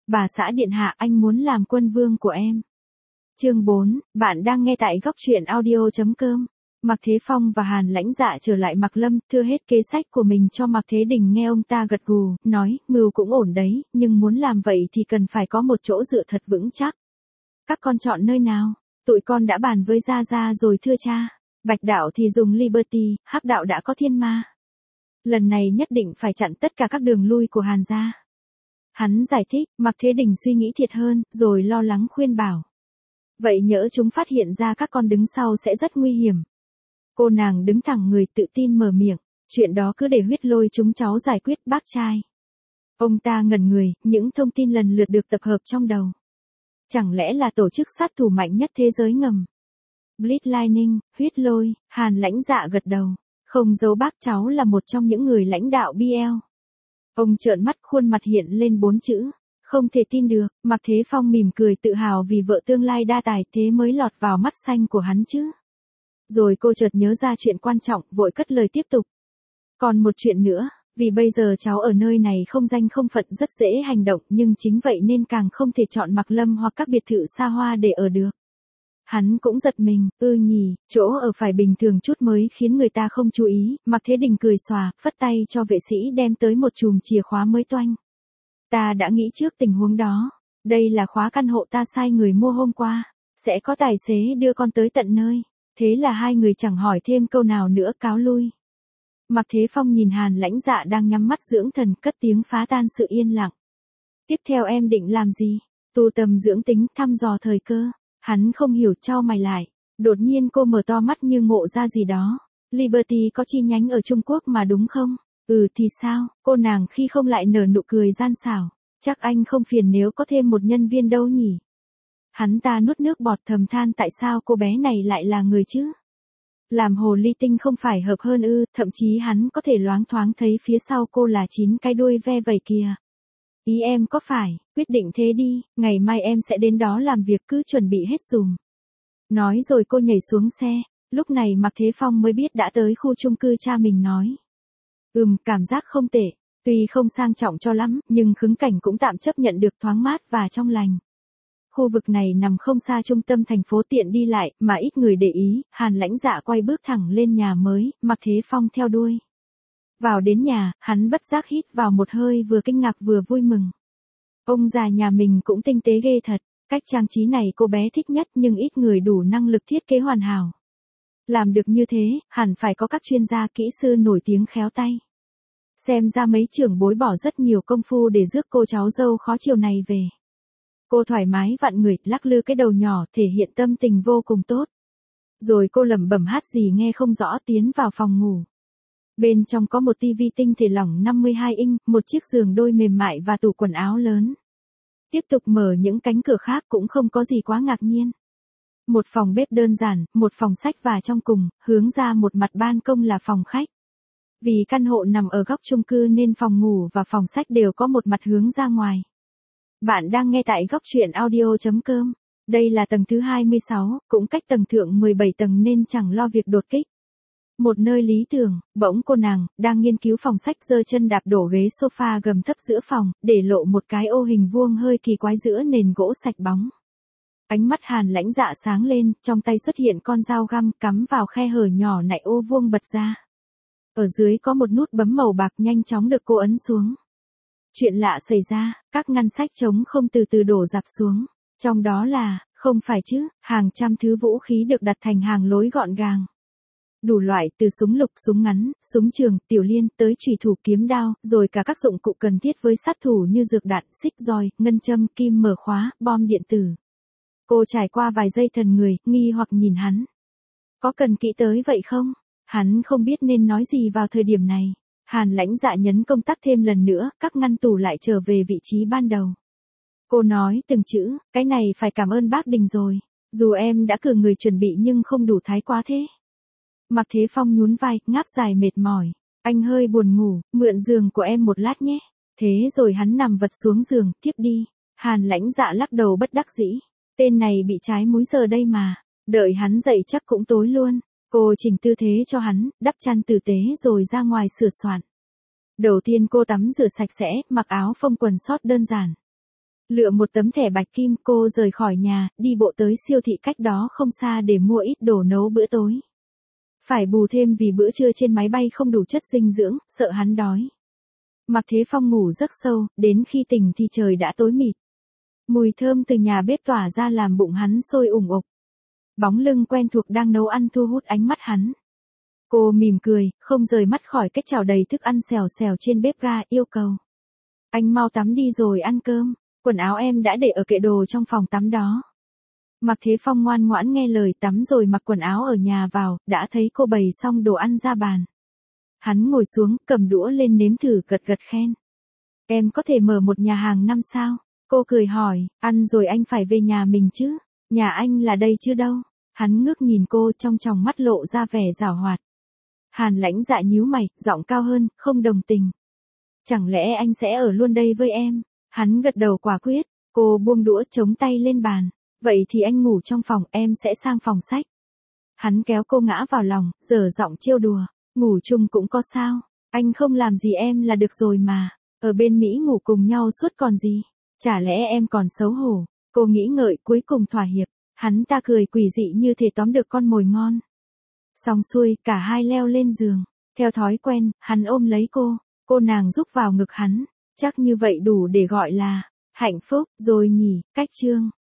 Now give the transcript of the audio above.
Bà xã điện hạ, anh muốn làm quân vương của em. Chương 4, bạn đang nghe tại góc truyện audio.com. Mạc Thế Phong và Hàn Lãnh Dạ trở lại Mạc Lâm, thưa hết kế sách của mình cho Mạc Thế Đình, nghe ông ta gật gù, nói, mưu cũng ổn đấy, nhưng muốn làm vậy thì cần phải có một chỗ dựa thật vững chắc. Các con chọn nơi nào? Tụi con đã bàn với Gia Gia rồi thưa cha. Bạch đạo thì dùng Liberty, Hắc đạo đã có Thiên Ma. Lần này nhất định phải chặn tất cả các đường lui của Hàn gia. Hắn giải thích, Mạc Thế Đình suy nghĩ thiệt hơn, rồi lo lắng khuyên bảo. Vậy nhỡ chúng phát hiện ra các con đứng sau sẽ rất nguy hiểm. Cô nàng đứng thẳng người tự tin mở miệng, chuyện đó cứ để Huyết Lôi chúng cháu giải quyết bác trai. Ông ta ngẩn người, những thông tin lần lượt được tập hợp trong đầu. Chẳng lẽ là tổ chức sát thủ mạnh nhất thế giới ngầm? Blitzlining, Huyết Lôi, Hàn Lãnh Dạ gật đầu. Không giấu bác cháu là một trong những người lãnh đạo BL. Ông trợn mắt, khuôn mặt hiện lên 4 chữ. Không thể tin được. Mạc Thế Phong mỉm cười tự hào vì vợ tương lai đa tài thế mới lọt vào mắt xanh của hắn chứ. Rồi cô chợt nhớ ra chuyện quan trọng, vội cất lời tiếp tục. Còn một chuyện nữa, vì bây giờ cháu ở nơi này không danh không phận rất dễ hành động, nhưng chính vậy nên càng không thể chọn Mạc Lâm hoặc các biệt thự xa hoa để ở được. Hắn cũng giật mình, nhỉ, chỗ ở phải bình thường chút mới khiến người ta không chú ý. Mạc Thế Đình cười xòa, phất tay cho vệ sĩ đem tới một chùm chìa khóa mới toanh. Ta đã nghĩ trước tình huống đó. Đây là khóa căn hộ ta sai người mua hôm qua. Sẽ có tài xế đưa con tới tận nơi. Thế là hai người chẳng hỏi thêm câu nào nữa cáo lui. Mạc Thế Phong nhìn Hàn Lãnh Dạ đang nhắm mắt dưỡng thần, cất tiếng phá tan sự yên lặng. Tiếp theo em định làm gì? Tu tâm dưỡng tính, thăm dò thời cơ. Hắn không hiểu, chau mày lại. Đột nhiên cô mở to mắt như ngộ ra gì đó. Liberty có chi nhánh ở Trung Quốc mà đúng không? Thì sao? Cô nàng khi không lại nở nụ cười gian xảo. Chắc anh không phiền nếu có thêm một nhân viên đâu nhỉ? Hắn ta nuốt nước bọt thầm than, tại sao cô bé này lại là người chứ? Làm hồ ly tinh không phải hợp hơn ư? Thậm chí hắn có thể loáng thoáng thấy phía sau cô là 9 cái đuôi ve vẩy kìa. Ý em có phải, quyết định thế đi, ngày mai em sẽ đến đó làm việc, cứ chuẩn bị hết dùm. Nói rồi cô nhảy xuống xe, lúc này Mạc Thế Phong mới biết đã tới khu chung cư cha mình nói. Cảm giác không tệ, tuy không sang trọng cho lắm, nhưng khứng cảnh cũng tạm chấp nhận được, thoáng mát và trong lành. Khu vực này nằm không xa trung tâm thành phố, tiện đi lại, mà ít người để ý. Hàn Lãnh Dạ quay bước thẳng lên nhà mới, Mạc Thế Phong theo đuôi. Vào đến nhà, hắn bất giác hít vào một hơi, vừa kinh ngạc vừa vui mừng. Ông già nhà mình cũng tinh tế ghê thật, cách trang trí này cô bé thích nhất, nhưng ít người đủ năng lực thiết kế hoàn hảo. Làm được như thế, hẳn phải có các chuyên gia kỹ sư nổi tiếng khéo tay. Xem ra mấy trưởng bối bỏ rất nhiều công phu để rước cô cháu dâu khó chiều này về. Cô thoải mái vặn người, lắc lư cái đầu nhỏ, thể hiện tâm tình vô cùng tốt. Rồi cô lẩm bẩm hát gì nghe không rõ, tiến vào phòng ngủ. Bên trong có một tivi tinh thể lỏng 52 inch, một chiếc giường đôi mềm mại và tủ quần áo lớn. Tiếp tục mở những cánh cửa khác cũng không có gì quá ngạc nhiên. Một phòng bếp đơn giản, một phòng sách và trong cùng, hướng ra một mặt ban công là phòng khách. Vì căn hộ nằm ở góc chung cư nên phòng ngủ và phòng sách đều có một mặt hướng ra ngoài. Bạn đang nghe tại góc truyện audio.com. Đây là tầng thứ 26, cũng cách tầng thượng 17 tầng nên chẳng lo việc đột kích. Một nơi lý tưởng. Bỗng cô nàng đang nghiên cứu phòng sách giơ chân đạp đổ ghế sofa gầm thấp giữa phòng, để lộ một cái ô hình vuông hơi kỳ quái giữa nền gỗ sạch bóng. Ánh mắt Hàn Lãnh Dạ sáng lên, trong tay xuất hiện con dao găm cắm vào khe hở nhỏ nại ô vuông bật ra. Ở dưới có một nút bấm màu bạc nhanh chóng được cô ấn xuống. Chuyện lạ xảy ra, các ngăn sách trống không từ từ đổ rạp xuống. Trong đó là, không phải chứ, hàng trăm thứ vũ khí được đặt thành hàng lối gọn gàng. Đủ loại, từ súng lục, súng ngắn, súng trường, tiểu liên, tới chùy thủ, kiếm đao, rồi cả các dụng cụ cần thiết với sát thủ như dược đạn, xích roi, ngân châm, kim mở khóa, bom điện tử. Cô trải qua vài giây thần người, nghi hoặc nhìn hắn. Có cần kỹ tới vậy không? Hắn không biết nên nói gì vào thời điểm này. Hàn Lãnh Dạ nhấn công tắc thêm lần nữa, các ngăn tủ lại trở về vị trí ban đầu. Cô nói từng chữ, cái này phải cảm ơn bác Đình rồi. Dù em đã cử người chuẩn bị nhưng không đủ thái quá thế. Mạc Thế Phong nhún vai, ngáp dài mệt mỏi. Anh hơi buồn ngủ, mượn giường của em một lát nhé. Thế rồi hắn nằm vật xuống giường, tiếp đi. Hàn Lãnh Dạ lắc đầu bất đắc dĩ. Tên này bị trái múi giờ đây mà. Đợi hắn dậy chắc cũng tối luôn. Cô chỉnh tư thế cho hắn, đắp chăn tử tế rồi ra ngoài sửa soạn. Đầu tiên cô tắm rửa sạch sẽ, mặc áo phông quần sót đơn giản. Lựa một tấm thẻ bạch kim, cô rời khỏi nhà, đi bộ tới siêu thị cách đó không xa để mua ít đồ nấu bữa tối. Phải bù thêm vì bữa trưa trên máy bay không đủ chất dinh dưỡng, sợ hắn đói. Mạc Thế Phong ngủ rất sâu, đến khi tỉnh thì trời đã tối mịt. Mùi thơm từ nhà bếp tỏa ra làm bụng hắn sôi ủng ục. Bóng lưng quen thuộc đang nấu ăn thu hút ánh mắt hắn. Cô mỉm cười, không rời mắt khỏi cái chảo đầy thức ăn xèo xèo trên bếp ga, yêu cầu. Anh mau tắm đi rồi ăn cơm, quần áo em đã để ở kệ đồ trong phòng tắm đó. Mạc Thế Phong ngoan ngoãn nghe lời tắm rồi mặc quần áo ở nhà vào, đã thấy cô bày xong đồ ăn ra bàn. Hắn ngồi xuống, cầm đũa lên nếm thử, gật gật khen. Em có thể mở một nhà hàng 5 sao? Cô cười hỏi, ăn rồi anh phải về nhà mình chứ? Nhà anh là đây chứ đâu? Hắn ngước nhìn cô, trong tròng mắt lộ ra vẻ giảo hoạt. Hàn Lãnh Dạ nhíu mày, giọng cao hơn, không đồng tình. Chẳng lẽ anh sẽ ở luôn đây với em? Hắn gật đầu quả quyết, cô buông đũa chống tay lên bàn. Vậy thì anh ngủ trong phòng, em sẽ sang phòng sách. Hắn kéo cô ngã vào lòng, giở giọng trêu đùa. Ngủ chung cũng có sao? Anh không làm gì em là được rồi mà. Ở bên Mỹ ngủ cùng nhau suốt còn gì? Chả lẽ em còn xấu hổ? Cô nghĩ ngợi cuối cùng thỏa hiệp. Hắn ta cười quỷ dị như thể tóm được con mồi ngon. Xong xuôi, cả hai leo lên giường. Theo thói quen, hắn ôm lấy cô nàng rúc vào ngực hắn. Chắc như vậy đủ để gọi là hạnh phúc rồi nhỉ, cách chương.